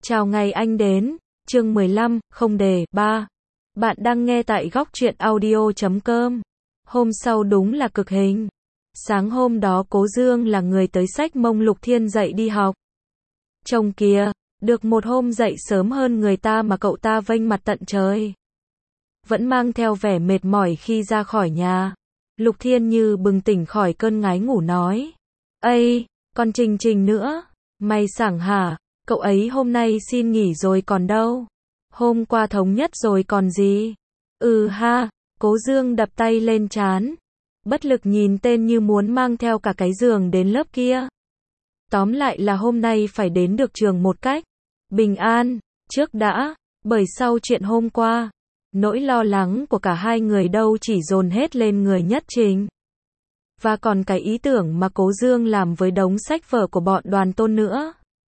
Chào ngày anh đến, chương 15, không đề, 3. Bạn đang nghe tại góc truyện audio.com. Hôm sau đúng là cực hình. Sáng hôm đó Cố Dương là người tới xách mông Lục Thiên dậy đi học. Chồng kìa, được một hôm dậy sớm hơn người ta mà cậu ta vênh mặt tận trời. Vẫn mang theo vẻ mệt mỏi khi ra khỏi nhà. Lục Thiên như bừng tỉnh khỏi cơn ngái ngủ nói. Ây, còn Trình nữa. Mày sảng hả? Cậu ấy hôm nay xin nghỉ rồi còn đâu. Hôm qua thống nhất rồi còn gì. Ừ ha, Cố Dương đập tay lên trán. Bất lực nhìn tên như muốn mang theo cả cái giường đến lớp kia. Tóm lại là hôm nay phải đến được trường một cách bình an, trước đã, bởi sau chuyện hôm qua, nỗi lo lắng của cả hai người đâu chỉ dồn hết lên người Nhất Trình. Và còn cái ý tưởng mà Cố Dương làm với đống sách vở của bọn Đoàn Tôn nữa.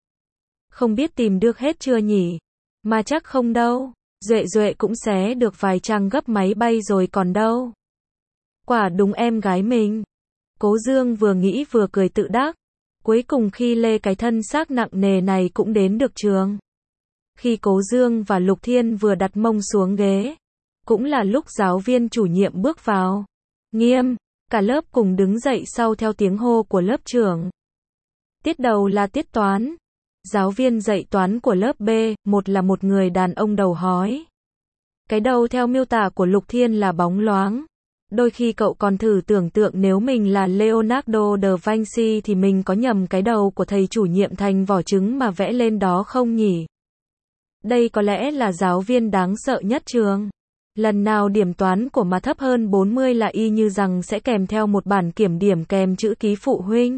Không biết tìm được hết chưa nhỉ? Mà chắc không đâu. Duệ cũng xé được vài trang gấp máy bay rồi còn đâu. Quả đúng em gái mình. Cố Dương vừa nghĩ vừa cười tự đắc. Cuối cùng khi lê cái thân xác nặng nề này cũng đến được trường. Khi Cố Dương và Lục Thiên vừa đặt mông xuống ghế, cũng là lúc giáo viên chủ nhiệm bước vào. Nghiêm, cả lớp cùng đứng dậy sau theo tiếng hô của lớp trưởng. Tiết đầu là tiết toán. Giáo viên dạy toán của lớp B1 là một người đàn ông đầu hói. Cái đầu theo miêu tả của Lục Thiên là bóng loáng. Đôi khi cậu còn thử tưởng tượng nếu mình là Leonardo da Vinci thì mình có nhầm cái đầu của thầy chủ nhiệm thành vỏ trứng mà vẽ lên đó không nhỉ? Đây có lẽ là giáo viên đáng sợ nhất trường. Lần nào điểm toán của mà thấp hơn 40 là y như rằng sẽ kèm theo một bản kiểm điểm kèm chữ ký phụ huynh.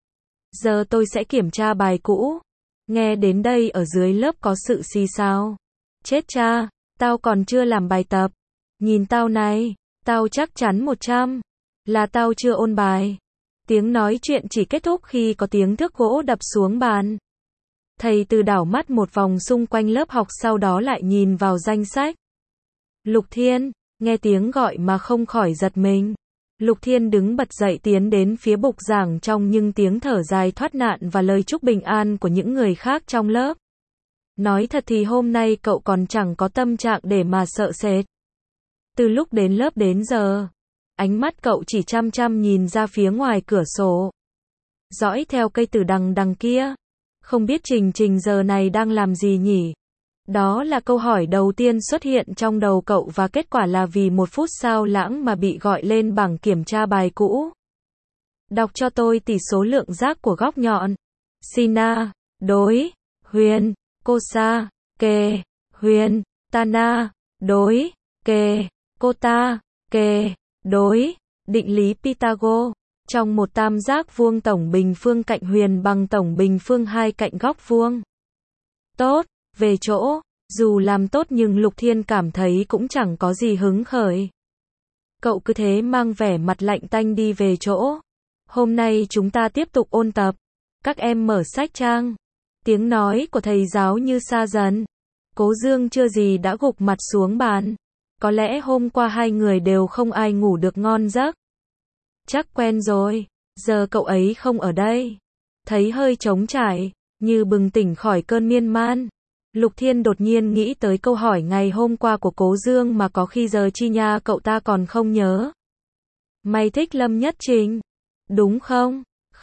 Giờ tôi sẽ kiểm tra bài cũ. Nghe đến đây ở dưới lớp có sự xì xào. Chết cha, tao còn chưa làm bài tập. Nhìn tao này, tao chắc chắn 100. Là tao chưa ôn bài. Tiếng nói chuyện chỉ kết thúc khi có tiếng thước gỗ đập xuống bàn. Thầy Từ đảo mắt một vòng xung quanh lớp học sau đó lại nhìn vào danh sách. Lục Thiên, nghe tiếng gọi mà không khỏi giật mình. Lục Thiên đứng bật dậy tiến đến phía bục giảng trong những tiếng thở dài thoát nạn và lời chúc bình an của những người khác trong lớp. Nói thật thì hôm nay cậu còn chẳng có tâm trạng để mà sợ sệt. Từ lúc đến lớp đến giờ, ánh mắt cậu chỉ chăm chăm nhìn ra phía ngoài cửa sổ. Dõi theo cây từ đằng kia. Không biết Trình giờ này đang làm gì nhỉ? Đó là câu hỏi đầu tiên xuất hiện trong đầu cậu và kết quả là vì một phút sao lãng mà bị gọi lên bảng kiểm tra bài cũ. Đọc cho tôi tỷ số lượng giác của góc nhọn. Sina, đối, Huyền, Kosa, kề, Huyền, Tana, đối, kề, Kota, kề, đối, định lý Pythagore. Trong một tam giác vuông tổng bình phương cạnh huyền bằng tổng bình phương hai cạnh góc vuông. Tốt, về chỗ, dù làm tốt nhưng Lục Thiên cảm thấy cũng chẳng có gì hứng khởi. Cậu cứ thế mang vẻ mặt lạnh tanh đi về chỗ. Hôm nay chúng ta tiếp tục ôn tập. Các em mở sách trang. Tiếng nói của thầy giáo như xa dần. Cố Dương chưa gì đã gục mặt xuống bàn. Có lẽ hôm qua hai người đều không ai ngủ được ngon giấc. Chắc quen rồi, giờ cậu ấy không ở đây. Thấy hơi trống trải, như bừng tỉnh khỏi cơn miên man. Lục Thiên đột nhiên nghĩ tới câu hỏi ngày hôm qua của Cố Dương mà có khi giờ chi nha cậu ta còn không nhớ. Mày thích Lâm Nhất Trình, đúng không?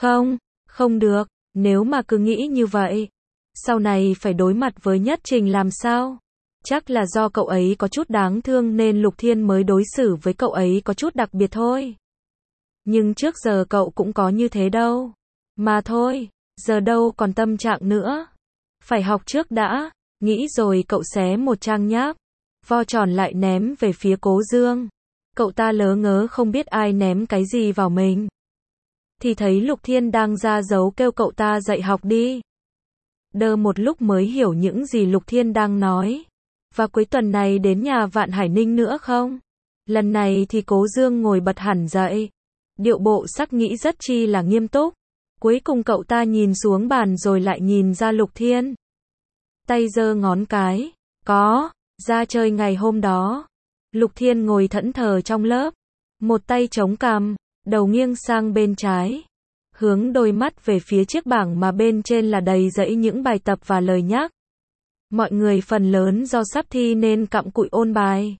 Không được, nếu mà cứ nghĩ như vậy, sau này phải đối mặt với Nhất Trình làm sao? Chắc là do cậu ấy có chút đáng thương nên Lục Thiên mới đối xử với cậu ấy có chút đặc biệt thôi. Nhưng trước giờ cậu cũng có như thế đâu. Mà thôi, giờ đâu còn tâm trạng nữa. Phải học trước đã. Nghĩ rồi cậu xé một trang nháp, vo tròn lại ném về phía Cố Dương. Cậu ta lớ ngớ không biết ai ném cái gì vào mình. Thì thấy Lục Thiên đang ra dấu kêu cậu ta dậy học đi. Đơ một lúc mới hiểu những gì Lục Thiên đang nói. Và cuối tuần này đến nhà Vạn Hải Ninh nữa không? Lần này thì Cố Dương ngồi bật hẳn dậy. Điệu bộ sắc nghĩ rất chi là nghiêm túc. Cuối cùng cậu ta nhìn xuống bàn rồi lại nhìn ra Lục Thiên. Tay giơ ngón cái. Có, ra chơi ngày hôm đó. Lục Thiên ngồi thẫn thờ trong lớp. Một tay chống cằm, đầu nghiêng sang bên trái. Hướng đôi mắt về phía chiếc bảng mà bên trên là đầy dãy những bài tập và lời nhắc. Mọi người phần lớn do sắp thi nên cặm cụi ôn bài.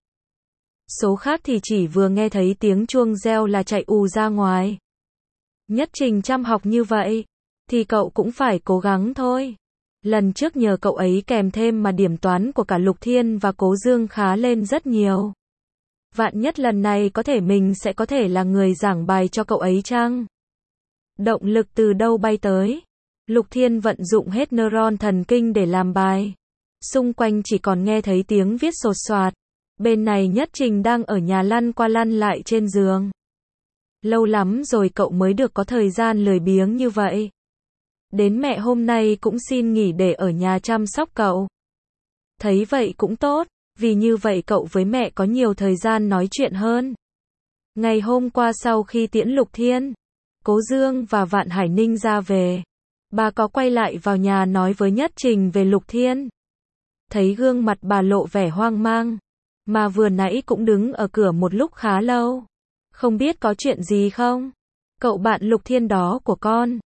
Số khác thì chỉ vừa nghe thấy tiếng chuông reo là chạy ù ra ngoài. Nhất Trình chăm học như vậy, thì cậu cũng phải cố gắng thôi. Lần trước nhờ cậu ấy kèm thêm mà điểm toán của cả Lục Thiên và Cố Dương khá lên rất nhiều. Vạn nhất lần này có thể mình sẽ có thể là người giảng bài cho cậu ấy chăng? Động lực từ đâu bay tới? Lục Thiên vận dụng hết neuron thần kinh để làm bài. Xung quanh chỉ còn nghe thấy tiếng viết sột soạt. Bên này Nhất Trình đang ở nhà lăn qua lăn lại trên giường. Lâu lắm rồi cậu mới được có thời gian lười biếng như vậy. Đến mẹ hôm nay cũng xin nghỉ để ở nhà chăm sóc cậu. Thấy vậy cũng tốt, vì như vậy cậu với mẹ có nhiều thời gian nói chuyện hơn. Ngày hôm qua sau khi tiễn Lục Thiên, Cố Dương và Vạn Hải Ninh ra về, bà có quay lại vào nhà nói với Nhất Trình về Lục Thiên. Thấy gương mặt bà lộ vẻ hoang mang, mà vừa nãy cũng đứng ở cửa một lúc khá lâu. Không biết có chuyện gì không? Cậu bạn Lục Thiên đó của con.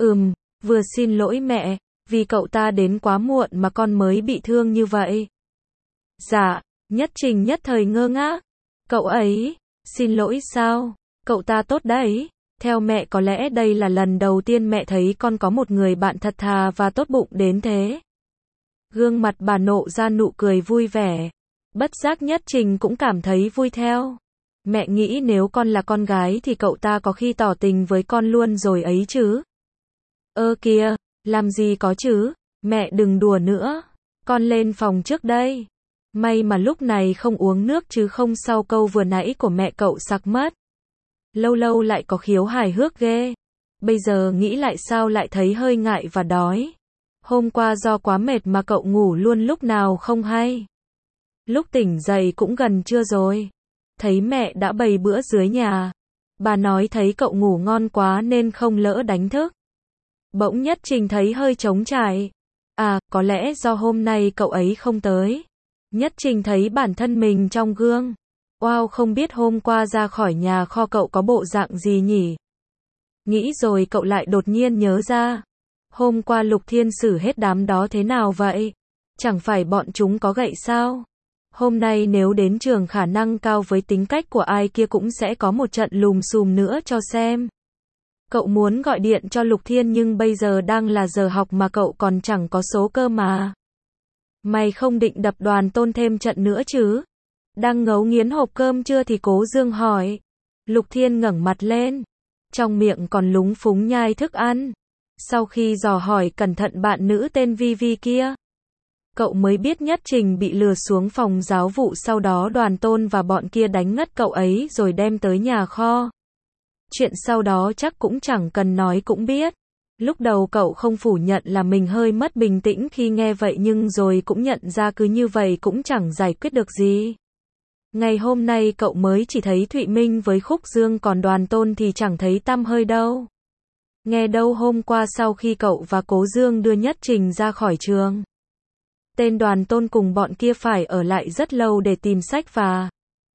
Vừa xin lỗi mẹ, vì cậu ta đến quá muộn mà con mới bị thương như vậy. Dạ, Nhất Trình nhất thời ngơ ngác. Cậu ấy, xin lỗi sao? Cậu ta tốt đấy. Theo mẹ có lẽ đây là lần đầu tiên mẹ thấy con có một người bạn thật thà và tốt bụng đến thế. Gương mặt bà nộ ra nụ cười vui vẻ. Bất giác Nhất Trình cũng cảm thấy vui theo. Mẹ nghĩ nếu con là con gái thì cậu ta có khi tỏ tình với con luôn rồi ấy chứ. Kìa, làm gì có chứ, mẹ đừng đùa nữa. Con lên phòng trước đây. May mà lúc này không uống nước chứ không sau câu vừa nãy của mẹ cậu sặc mất. Lâu lâu lại có khiếu hài hước ghê. Bây giờ nghĩ lại sao lại thấy hơi ngại và đói. Hôm qua do quá mệt mà cậu ngủ luôn lúc nào không hay. Lúc tỉnh dậy cũng gần trưa rồi. Thấy mẹ đã bày bữa dưới nhà. Bà nói thấy cậu ngủ ngon quá nên không lỡ đánh thức. Bỗng Nhất Trình thấy hơi trống trải. Có lẽ do hôm nay cậu ấy không tới. Nhất Trình thấy bản thân mình trong gương. Wow, không biết hôm qua ra khỏi nhà kho cậu có bộ dạng gì nhỉ? Nghĩ rồi cậu lại đột nhiên nhớ ra. Hôm qua Lục Thiên xử hết đám đó thế nào vậy? Chẳng phải bọn chúng có gậy sao? Hôm nay nếu đến trường khả năng cao với tính cách của ai kia cũng sẽ có một trận lùm xùm nữa cho xem. Cậu muốn gọi điện cho Lục Thiên nhưng bây giờ đang là giờ học mà cậu còn chẳng có số cơ mà. Mày không định đập Đoàn Tôn thêm trận nữa chứ? Đang ngấu nghiến hộp cơm chưa thì Cố Dương hỏi. Lục Thiên ngẩng mặt lên. Trong miệng còn lúng phúng nhai thức ăn. Sau khi dò hỏi cẩn thận bạn nữ tên Vivi kia, cậu mới biết Nhất Trình bị lừa xuống phòng giáo vụ, sau đó Đoàn Tôn và bọn kia đánh ngất cậu ấy rồi đem tới nhà kho. Chuyện sau đó chắc cũng chẳng cần nói cũng biết. Lúc đầu cậu không phủ nhận là mình hơi mất bình tĩnh khi nghe vậy nhưng rồi cũng nhận ra cứ như vậy cũng chẳng giải quyết được gì. Ngày hôm nay cậu mới chỉ thấy Thụy Minh với Khúc Dương còn Đoàn Tôn thì chẳng thấy tăm hơi đâu. Nghe đâu hôm qua sau khi cậu và Cố Dương đưa Nhất Trình ra khỏi trường, tên Đoàn Tôn cùng bọn kia phải ở lại rất lâu để tìm sách và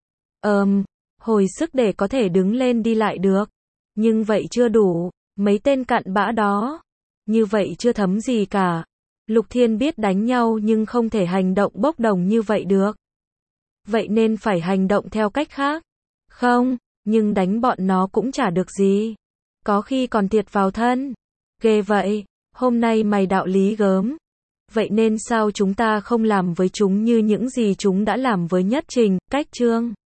hồi sức để có thể đứng lên đi lại được. Nhưng vậy chưa đủ, mấy tên cặn bã đó, như vậy chưa thấm gì cả. Lục Thiên biết đánh nhau nhưng không thể hành động bốc đồng như vậy được. Vậy nên phải hành động theo cách khác. Không, nhưng đánh bọn nó cũng chả được gì. Có khi còn thiệt vào thân. Ghê vậy, hôm nay mày đạo lý gớm. Vậy nên sao chúng ta không làm với chúng như những gì chúng đã làm với Nhất Trình, cách Trương?